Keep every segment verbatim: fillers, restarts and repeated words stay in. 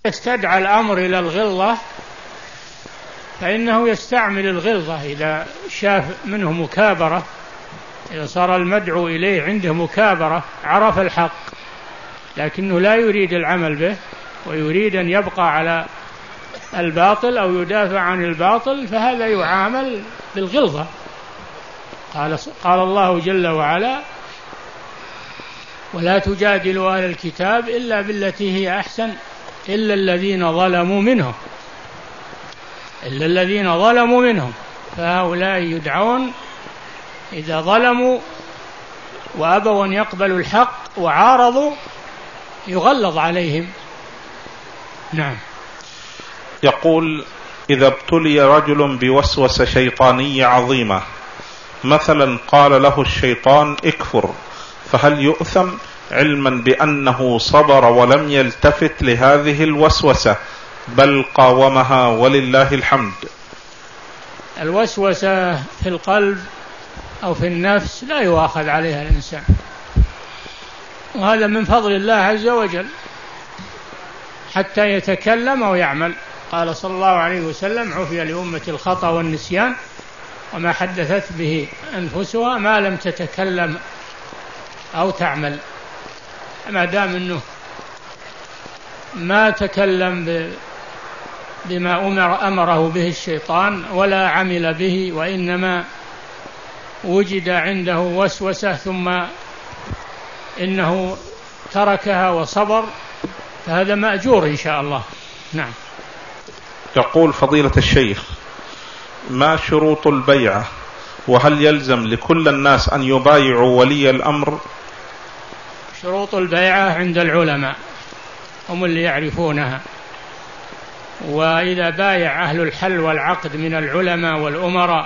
استدعى الأمر إلى الغلظة فإنه يستعمل الغلظة إذا شاف منه مكابرة، إذا صار المدعو إليه عنده مكابرة عرف الحق لكنه لا يريد العمل به ويريد أن يبقى على الباطل أو يدافع عن الباطل، فهذا يعامل بالغلظة. قال, قال الله جل وعلا: ولا تجادلوا أهل الكتاب إلا بالتي هي أحسن إلا الذين ظلموا منهم إلا الذين ظلموا منهم فهؤلاء يدعون إذا ظلموا وأبوا أن يقبلوا الحق وعارضوا يغلظ عليهم. نعم. يقول: إذا ابتلي رجل بوسوسة شيطانية عظيمة، مثلا قال له الشيطان اكفر، فهل يؤثم علما بأنه صبر ولم يلتفت لهذه الوسوسة بل قاومها ولله الحمد؟ الوسوسة في القلب أو في النفس لا يؤاخذ عليها الإنسان، وهذا من فضل الله عز وجل حتى يتكلم أو يعمل. قال صلى الله عليه وسلم: عفي لأمة الخطأ والنسيان وما حدثت به أنفسها ما لم تتكلم أو تعمل. ما دام أنه ما تكلم بما أمر أمره به الشيطان ولا عمل به، وإنما وجد عنده وسوسة ثم إنه تركها وصبر، فهذا مأجور إن شاء الله. نعم. يقول فضيلة الشيخ: ما شروط البيعة؟ وهل يلزم لكل الناس أن يبايعوا ولي الأمر؟ شروط البيعة عند العلماء، هم اللي يعرفونها، وإذا بايع أهل الحل والعقد من العلماء والأمراء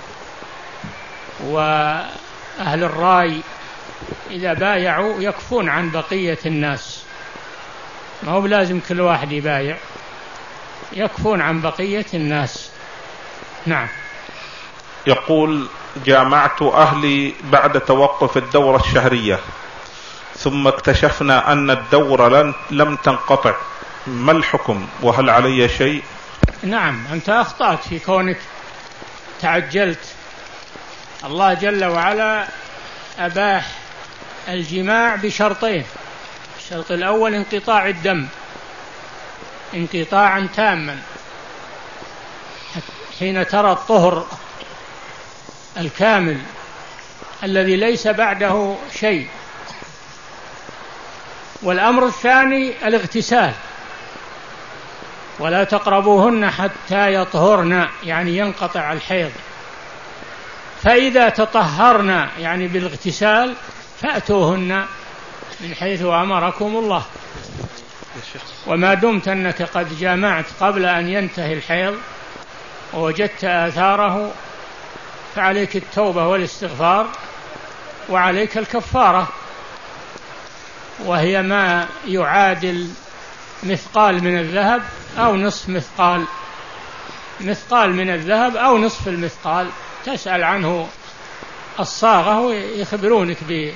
وأهل الرأي، إذا بايعوا يكفون عن بقية الناس، ما هو لازم كل واحد يبايع، يكفون عن بقية الناس. نعم. يقول: جامعت أهلي بعد توقف الدورة الشهرية، ثم اكتشفنا أن الدورة لم تنقطع، ما الحكم وهل علي شيء؟ نعم، أنت أخطأت في كونك تعجلت. الله جل وعلا أباح الجماع بشرطين: الشرط الأول انقطاع الدم انقطاعا تاما، حين ترى الطهر الكامل الذي ليس بعده شيء. والأمر الثاني الاغتسال: ولا تقربوهن حتى يطهرن، يعني ينقطع الحيض، فإذا تطهرن يعني بالاغتسال فأتوهن من حيث أمركم الله. وما دمت أنك قد جامعت قبل أن ينتهي الحيض ووجدت آثاره فعليك التوبة والاستغفار وعليك الكفارة، وهي ما يعادل مثقال من الذهب أو نصف مثقال مثقال من الذهب أو نصف المثقال. تسأل عنه الصاغة ويخبرونك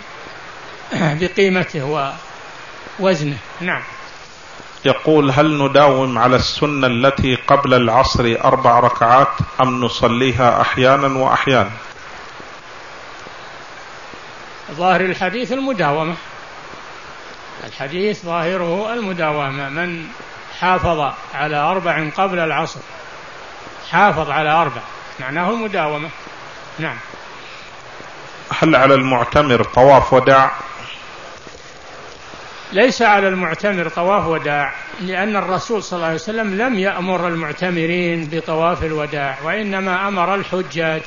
بقيمته ووزنه. نعم. يقول: هل نداوم على السنة التي قبل العصر أربع ركعات أم نصليها أحيانا وأحيانا؟ ظاهر الحديث المداومة، الحديث ظاهره المداومة. من حافظ على أربع قبل العصر حافظ على أربع، معناه المداومة. نعم. هل على المعتمر طواف وداع؟ ليس على المعتمر طواف وداع، لأن الرسول صلى الله عليه وسلم لم يأمر المعتمرين بطواف الوداع، وإنما أمر الحجاج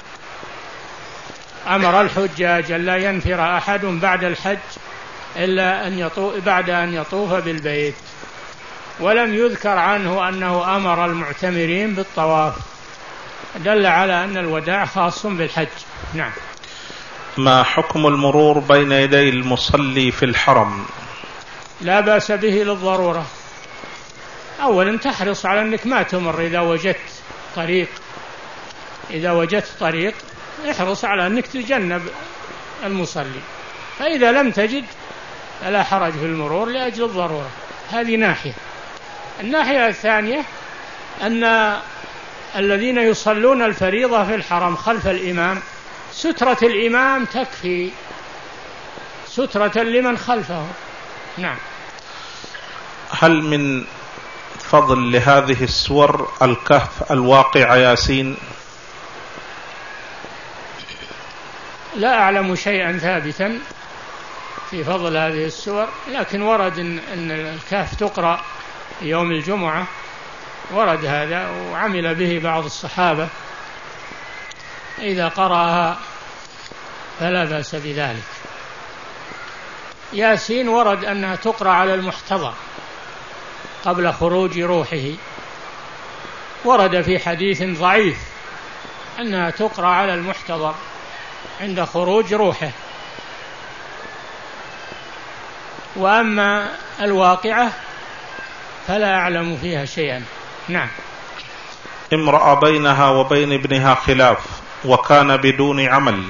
أمر الحجاج أن لا ينفر أحد بعد الحج إلا أن يطوف بعد أن يطوف بالبيت، ولم يذكر عنه أنه أمر المعتمرين بالطواف، دل على أن الوداع خاص بالحج. نعم. ما حكم المرور بين يدي المصلي في الحرم؟ لا بأس به للضرورة. أولا تحرص على أنك ما تمر إذا وجدت طريق إذا وجدت طريق احرص على أنك تتجنب المصلي، فإذا لم تجد فلا حرج في المرور لأجل الضرورة. هذه ناحية. الناحية الثانية أن الذين يصلون الفريضة في الحرم خلف الإمام سترة الإمام تكفي سترة لمن خلفه. نعم. هل من فضل لهذه السور الكهف، الواقع، ياسين؟ لا أعلم شيئا ثابتا في فضل هذه السور، لكن ورد أن الكهف تقرأ يوم الجمعة، ورد هذا وعمل به بعض الصحابة، إذا قرأها فلا بأس بذلك. ياسين ورد أنها تقرأ على المحتضر قبل خروج روحه، ورد في حديث ضعيف أنها تقرأ على المحتضر عند خروج روحه. وأما الواقعة فلا أعلم فيها شيئا. نعم. امرأة بينها وبين ابنها خلاف وكان بدون عمل،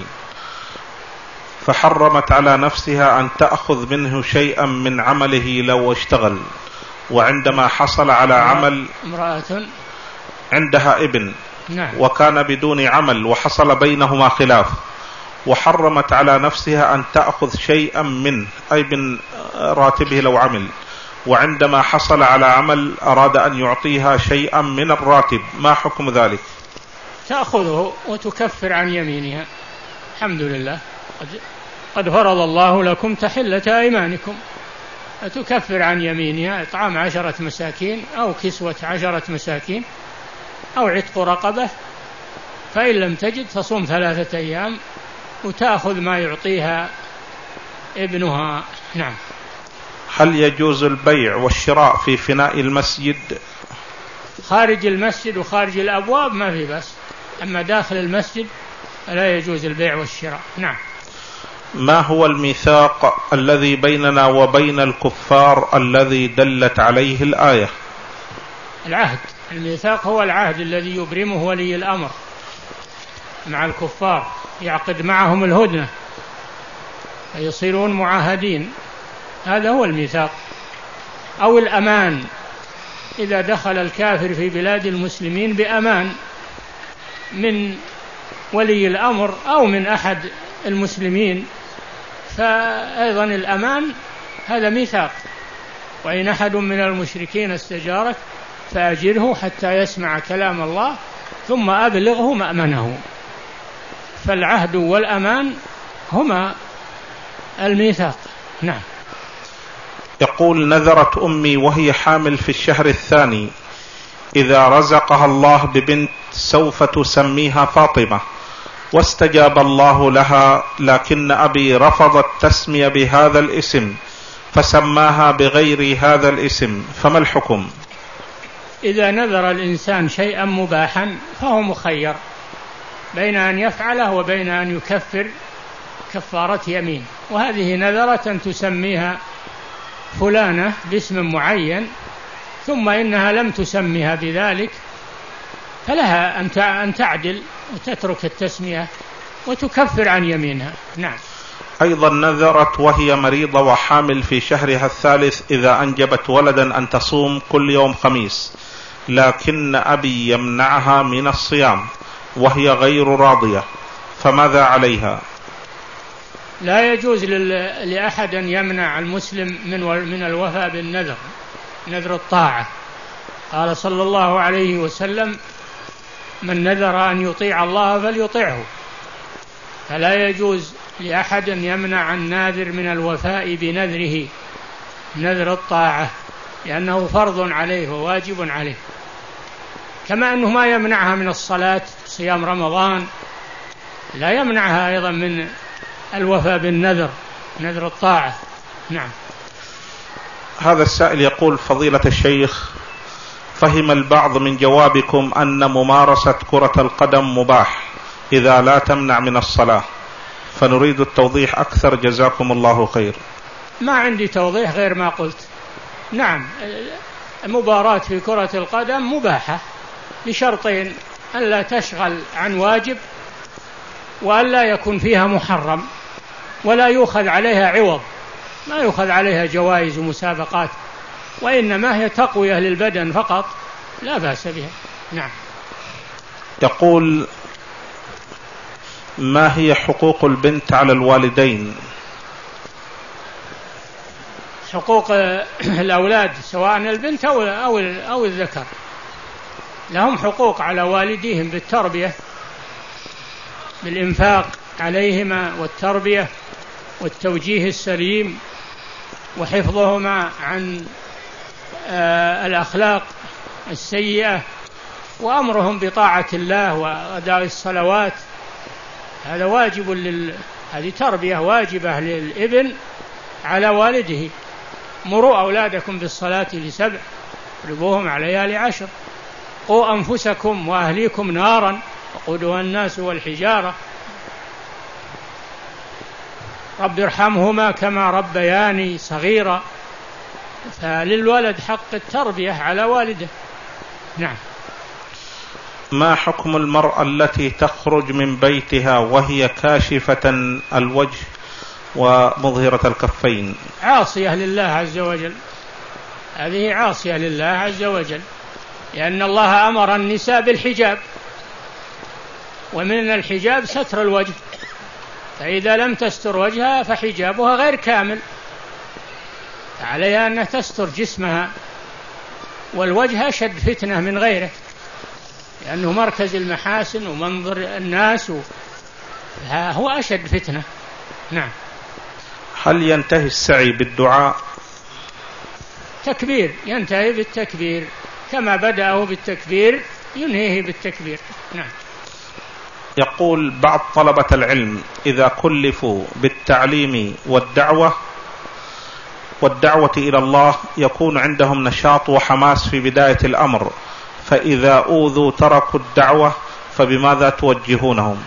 فحرمت على نفسها أن تأخذ منه شيئا من عمله لو اشتغل، وعندما حصل على عمل امرأة عندها ابن نعم. وكان بدون عمل وحصل بينهما خلاف، وحرمت على نفسها أن تأخذ شيئا منه أي من راتبه لو عمل، وعندما حصل على عمل أراد أن يعطيها شيئا من الراتب، ما حكم ذلك؟ تأخذه وتكفر عن يمينها. الحمد لله قد فرض الله لكم تحلة أيمانكم، فتكفر عن يمينها إطعام عشرة مساكين أو كسوة عشرة مساكين أو عتق رقبة، فإن لم تجد فصوم ثلاثة أيام وتأخذ ما يعطيها ابنها. نعم. هل يجوز البيع والشراء في فناء المسجد؟ خارج المسجد وخارج الأبواب ما في بس، أما داخل المسجد لا يجوز البيع والشراء. نعم. ما هو الميثاق الذي بيننا وبين الكفار الذي دلت عليه الآية؟ العهد. الميثاق هو العهد الذي يبرمه ولي الأمر مع الكفار، يعقد معهم الهدنة فيصيرون معاهدين، هذا هو الميثاق. أو الأمان، إذا دخل الكافر في بلاد المسلمين بأمان من ولي الأمر أو من أحد المسلمين، فأيضا الأمان هذا ميثاق. وإن أحد من المشركين استجارك فأجره حتى يسمع كلام الله ثم أبلغه مأمنه. فالعهد والأمان هما الميثاق. نعم. يقول: نذرت أمي وهي حامل في الشهر الثاني إذا رزقها الله ببنت سوف تسميها فاطمة، واستجاب الله لها، لكن أبي رفض التسمية بهذا الاسم فسماها بغير هذا الاسم، فما الحكم؟ إذا نذر الإنسان شيئا مباحا فهو مخير بين أن يفعله وبين أن يكفر كفارة يمين. وهذه نذرة تسميها فلانة باسم معين ثم إنها لم تسميها بذلك، فلها أن تعدل وتترك التسمية وتكفر عن يمينها. نعم. أيضا نذرت وهي مريضة وحامل في شهرها الثالث إذا أنجبت ولدا أن تصوم كل يوم خميس، لكن أبي يمنعها من الصيام وهي غير راضية، فماذا عليها؟ لا يجوز لأحد أن يمنع المسلم من من الوفاء بالنذر، نذر الطاعة. قال صلى الله عليه وسلم: من نذر أن يطيع الله فليطيعه. فلا يجوز لأحد أن يمنع الناذر من الوفاء بنذره، نذر الطاعة، لأنه فرض عليه وواجب عليه، كما أنه ما يمنعها من الصلاة صيام رمضان، لا يمنعها أيضا من الوفاء بالنذر، نذر الطاعة. نعم. هذا السائل يقول: فضيلة الشيخ، فهم البعض من جوابكم أن ممارسة كرة القدم مباح إذا لا تمنع من الصلاة، فنريد التوضيح أكثر جزاكم الله خير. ما عندي توضيح غير ما قلت. نعم، المباراة في كرة القدم مباحة بشرطين: أن لا تشغل عن واجب، وأن لا يكون فيها محرم، ولا يؤخذ عليها عوض، ما يؤخذ عليها جوائز ومسابقات وإنما هي تقوية للبدن فقط لا بأس بها. نعم. يقول: ما هي حقوق البنت على الوالدين؟ حقوق الأولاد سواء البنت أو أو أو الذكر لهم حقوق على والديهم بالتربية، بالإنفاق عليهما والتربية والتوجيه السليم وحفظهما عن الأخلاق السيئة وأمرهم بطاعة الله وأداء الصلوات. هذا واجب لل... هذه تربية واجبة للابن على والده. مروا أولادكم بالصلاة لسبع واضربوهم عليها لعشر قوا أنفسكم وأهليكم نارا وقودها الناس والحجارة رب ارحمهما كما ربياني صغيرا. فللولد حق التربية على والده. نعم. ما حكم المرأة التي تخرج من بيتها وهي كاشفة الوجه ومظهرة الكفين؟ عاصية لله عز وجل، هذه عاصية لله عز وجل، لأن الله أمر النساء بالحجاب، ومن الحجاب ستر الوجه، فإذا لم تستر وجهها فحجابها غير كامل، عليها أن تستر جسمها، والوجه أشد فتنة من غيره لأنه مركز المحاسن ومنظر الناس، هو أشد فتنة. نعم. هل ينتهي السعي بالدعاء؟ تكبير، ينتهي بالتكبير كما بدأه بالتكبير ينهيه بالتكبير. نعم. يقول: بعض طلبة العلم إذا كلفوا بالتعليم والدعوة والدعوة إلى الله يكون عندهم نشاط وحماس في بداية الأمر، فإذا أوذوا تركوا الدعوة، فبماذا توجهونهم؟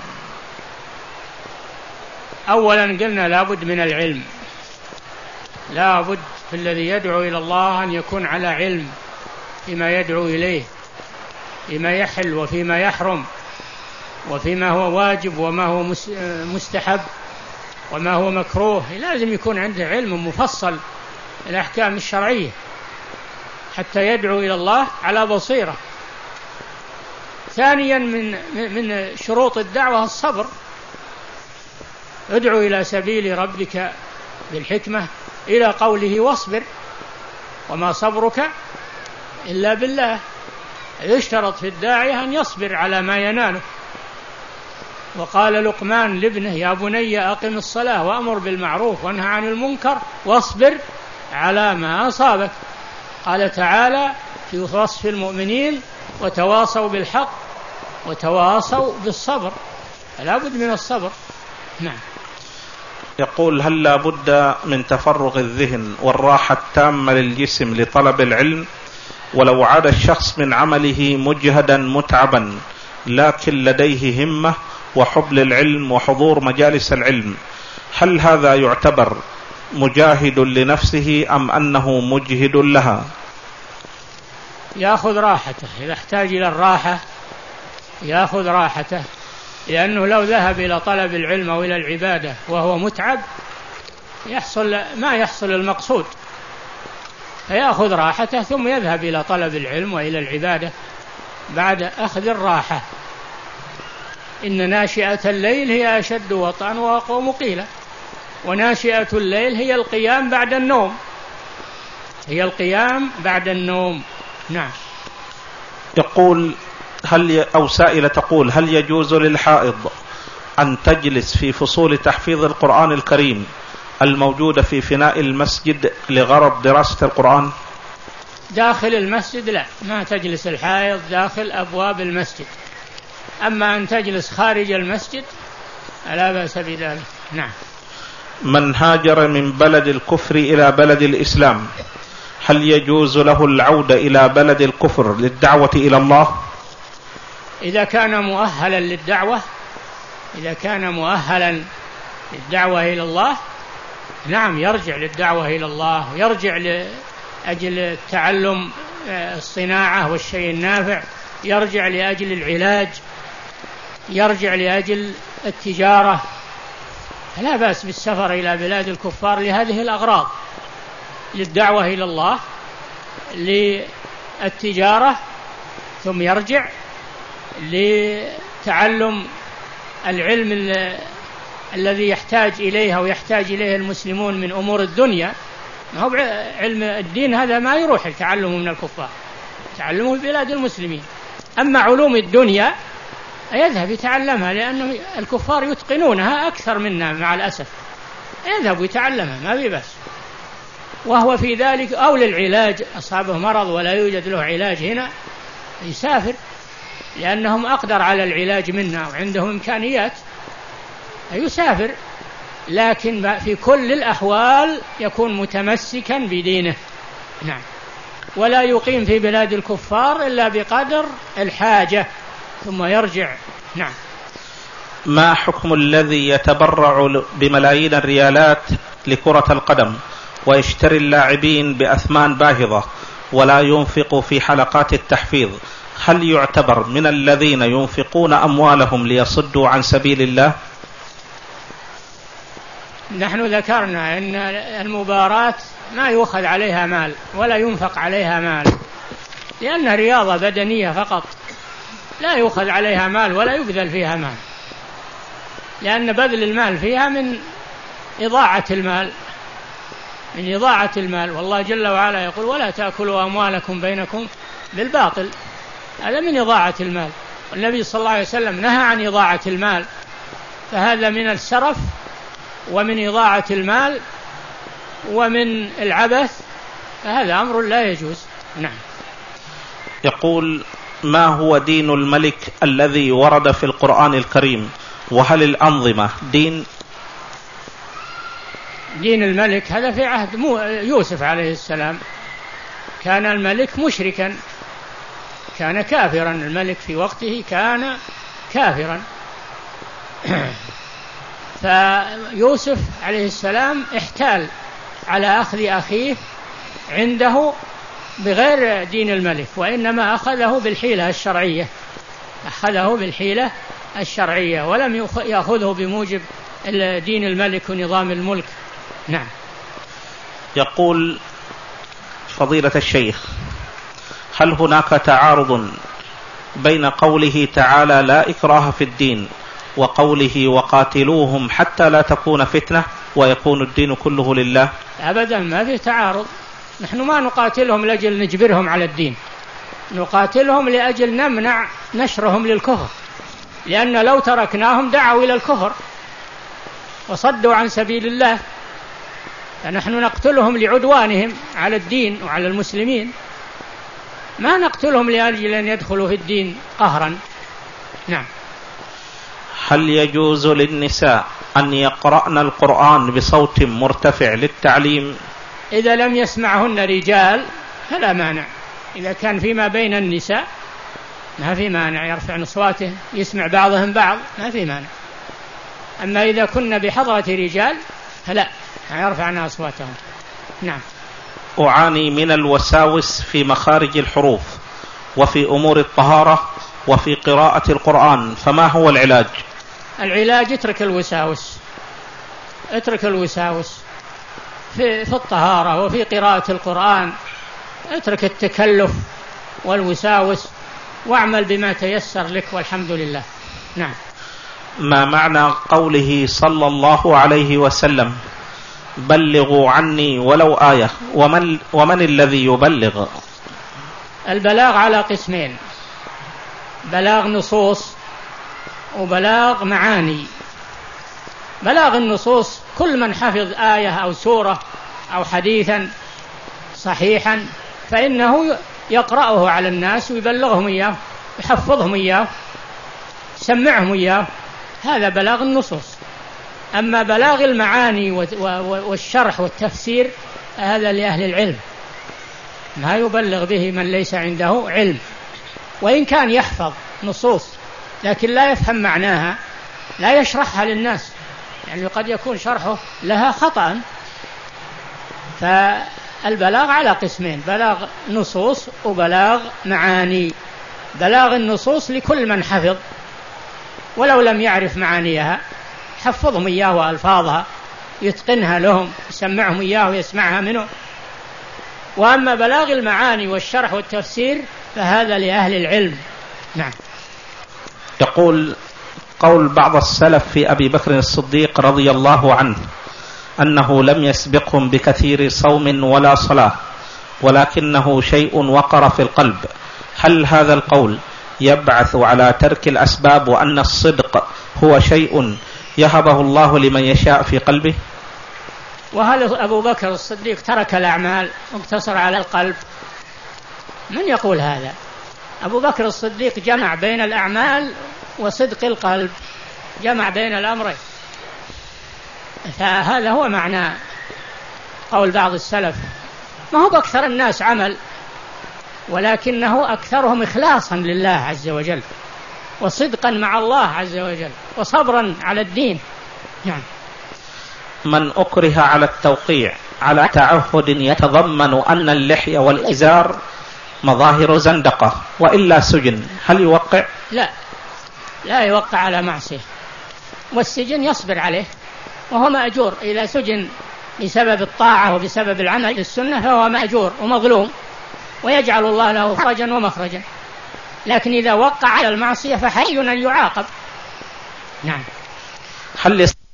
أولا قلنا لابد من العلم، لابد في الذي يدعو إلى الله أن يكون على علم فيما يدعو إليه، فيما يحل وفيما يحرم، وفيما هو واجب وما هو مستحب وما هو مكروه. لازم يكون عنده علم مفصل الأحكام الشرعية حتى يدعو إلى الله على بصيرة. ثانيا من من شروط الدعوة الصبر، ادعو إلى سبيل ربك بالحكمة إلى قوله واصبر وما صبرك إلا بالله. يشترط في الداعية أن يصبر على ما يناله. وقال لقمان لابنه: يا بني أقم الصلاة وأمر بالمعروف وانهى عن المنكر واصبر على ما أصابك. قال تعالى في وصف المؤمنين: وتواصوا بالحق وتواصوا بالصبر. فلا بد من الصبر. نعم. يقول: هل لا بد من تفرغ الذهن والراحة التامة للجسم لطلب العلم، ولو عاد الشخص من عمله مجهدا متعبا لكن لديه همة وحب للعلم وحضور مجالس العلم، هل هذا يعتبر مجاهد لنفسه أم أنه مجهد لها؟ يأخذ راحته، إذا احتاج إلى الراحة يأخذ راحته، لأنه لو ذهب إلى طلب العلم أو إلى العبادة وهو متعب يحصل ما يحصل المقصود، فيأخذ راحته ثم يذهب إلى طلب العلم وإلى العبادة بعد أخذ الراحة. إن ناشئة الليل هي أشد وطئا وأقوم قيلا، وناشئة الليل هي القيام بعد النوم، هي القيام بعد النوم. نعم. يقول: هل ي... أو سائلة تقول: هل يجوز للحائض أن تجلس في فصول تحفيظ القرآن الكريم الموجودة في فناء المسجد لغرض دراسة القرآن؟ داخل المسجد لا، ما تجلس الحائض داخل أبواب المسجد، أما أن تجلس خارج المسجد لا بأس بذلك. نعم. من هاجر من بلد الكفر إلى بلد الإسلام هل يجوز له العودة إلى بلد الكفر للدعوة إلى الله؟ إذا كان مؤهلا للدعوة، إذا كان مؤهلا للدعوة إلى الله نعم يرجع للدعوة إلى الله، يرجع لأجل تعلم الصناعة والشيء النافع، يرجع لأجل العلاج، يرجع لأجل التجارة، لا بأس بالسفر إلى بلاد الكفار لهذه الأغراض، للدعوة إلى الله للتجارة ثم يرجع لتعلم العلم الذي يحتاج إليه أو يحتاج إليه المسلمون من أمور الدنيا. ما هو علم الدين هذا ما يروح تعلمه من الكفار، تعلمه في بلاد المسلمين. أما علوم الدنيا يذهب يتعلمها، لأن الكفار يتقنونها أكثر منا مع الأسف، يذهب يتعلمها ما في بس. وهو في ذلك أو للعلاج، أصابه مرض ولا يوجد له علاج هنا يسافر، لأنهم أقدر على العلاج منا وعندهم إمكانيات، يسافر. لكن في كل الأحوال يكون متمسكا بدينه، نعم، ولا يقيم في بلاد الكفار إلا بقدر الحاجة ثم يرجع. نعم. ما حكم الذي يتبرع بملايين الريالات لكرة القدم ويشتري اللاعبين بأثمان باهظة ولا ينفق في حلقات التحفيظ؟ هل يعتبر من الذين ينفقون أموالهم ليصدوا عن سبيل الله؟ نحن ذكرنا أن المباراة ما يؤخذ عليها مال ولا ينفق عليها مال، لأنها رياضة بدنية فقط، لا يؤخذ عليها مال ولا يبذل فيها مال، لأن بذل المال فيها من إضاعة المال من إضاعة المال والله جل وعلا يقول: ولا تأكلوا أموالكم بينكم بالباطل. هذا من إضاعة المال، والنبي صلى الله عليه وسلم نهى عن إضاعة المال، فهذا من السرف ومن إضاعة المال ومن العبث، فهذا أمر لا يجوز. نعم. يقول: ما هو دين الملك الذي ورد في القرآن الكريم؟ وهل الأنظمة دين؟ دين الملك هذا في عهد يوسف عليه السلام، كان الملك مشركا، كان كافرا، الملك في وقته كان كافرا فيوسف عليه السلام احتال على أخذ أخيه عنده بغير دين الملك، وإنما أخذه بالحيلة الشرعية أخذه بالحيلة الشرعية ولم يأخذه بموجب دين الملك ونظام الملك. نعم. يقول فضيلة الشيخ: هل هناك تعارض بين قوله تعالى لا إكراه في الدين وقوله وقاتلوهم حتى لا تكون فتنة ويكون الدين كله لله؟ أبدا ما في تعارض، نحن ما نقاتلهم لأجل نجبرهم على الدين، نقاتلهم لأجل نمنع نشرهم للكفر، لأن لو تركناهم دعوا إلى الكفر وصدوا عن سبيل الله، فنحن نقتلهم لعدوانهم على الدين وعلى المسلمين، ما نقتلهم لأجل أن يدخلوا في الدين قهرا. نعم. هل يجوز للنساء أن يقرأن القرآن بصوت مرتفع للتعليم؟ إذا لم يسمعهن رجال فلا مانع، إذا كان فيما بين النساء ما في مانع، يرفع أصواته يسمع بعضهم بعض ما في مانع. أما إذا كنا بحضرة رجال فلا يرفعن أصواتهم. نعم. أعاني من الوساوس في مخارج الحروف وفي أمور الطهارة وفي قراءة القرآن، فما هو العلاج؟ العلاج اترك الوساوس اترك الوساوس في, في الطهارة وفي قراءة القرآن، اترك التكلف والوساوس واعمل بما تيسر لك والحمد لله. نعم. ما معنى قوله صلى الله عليه وسلم بلغوا عني ولو آية؟ ومن, ومن الذي يبلغ؟ البلاغ على قسمين: بلاغ نصوص وبلاغ معاني. بلاغ النصوص كل من حفظ آية أو سورة أو حديثا صحيحا فإنه يقرأه على الناس ويبلغهم إياه، يحفظهم إياه، يسمعهم إياه، هذا بلاغ النصوص. أما بلاغ المعاني والشرح والتفسير هذا لأهل العلم، ما يبلغ به من ليس عنده علم، وإن كان يحفظ نصوص لكن لا يفهم معناها لا يشرحها للناس، يعني قد يكون شرحه لها خطأ. فالبلاغ على قسمين: بلاغ نصوص وبلاغ معاني. بلاغ النصوص لكل من حفظ ولو لم يعرف معانيها، حفظهم إياه وألفاظها، يتقنها لهم، يسمعهم إياه ويسمعها منه، وأما بلاغ المعاني والشرح والتفسير فهذا لأهل العلم. نعم. يقول قول بعض السلف في أبي بكر الصديق رضي الله عنه أنه لم يسبقهم بكثير صوم ولا صلاة ولكنه شيء وقر في القلب، هل هذا القول يبعث على ترك الأسباب وأن الصدق هو شيء يهبه الله لمن يشاء في قلبه؟ وهل أبو بكر الصديق ترك الأعمال واقتصر على القلب؟ من يقول هذا؟ أبو بكر الصديق جمع بين الأعمال وصدق القلب، جمع بين الأمرين. فهذا هو معنى قول بعض السلف، ما هو بأكثر الناس عمل ولكنه أكثرهم إخلاصا لله عز وجل وصدقا مع الله عز وجل وصبرا على الدين. يعني من أكره على التوقيع على تعهد يتضمن أن اللحية والإزار مظاهر زندقة وإلا سجن، هل يوقع؟ لا، لا يوقع على معصية، والسجن يصبر عليه وهو مأجور. إذا سجن بسبب الطاعة وبسبب العمل بالسنة فهو مأجور ومظلوم ويجعل الله له فرجا ومخرجا، لكن إذا وقع على المعصية فحي أن يعاقب. نعم. هل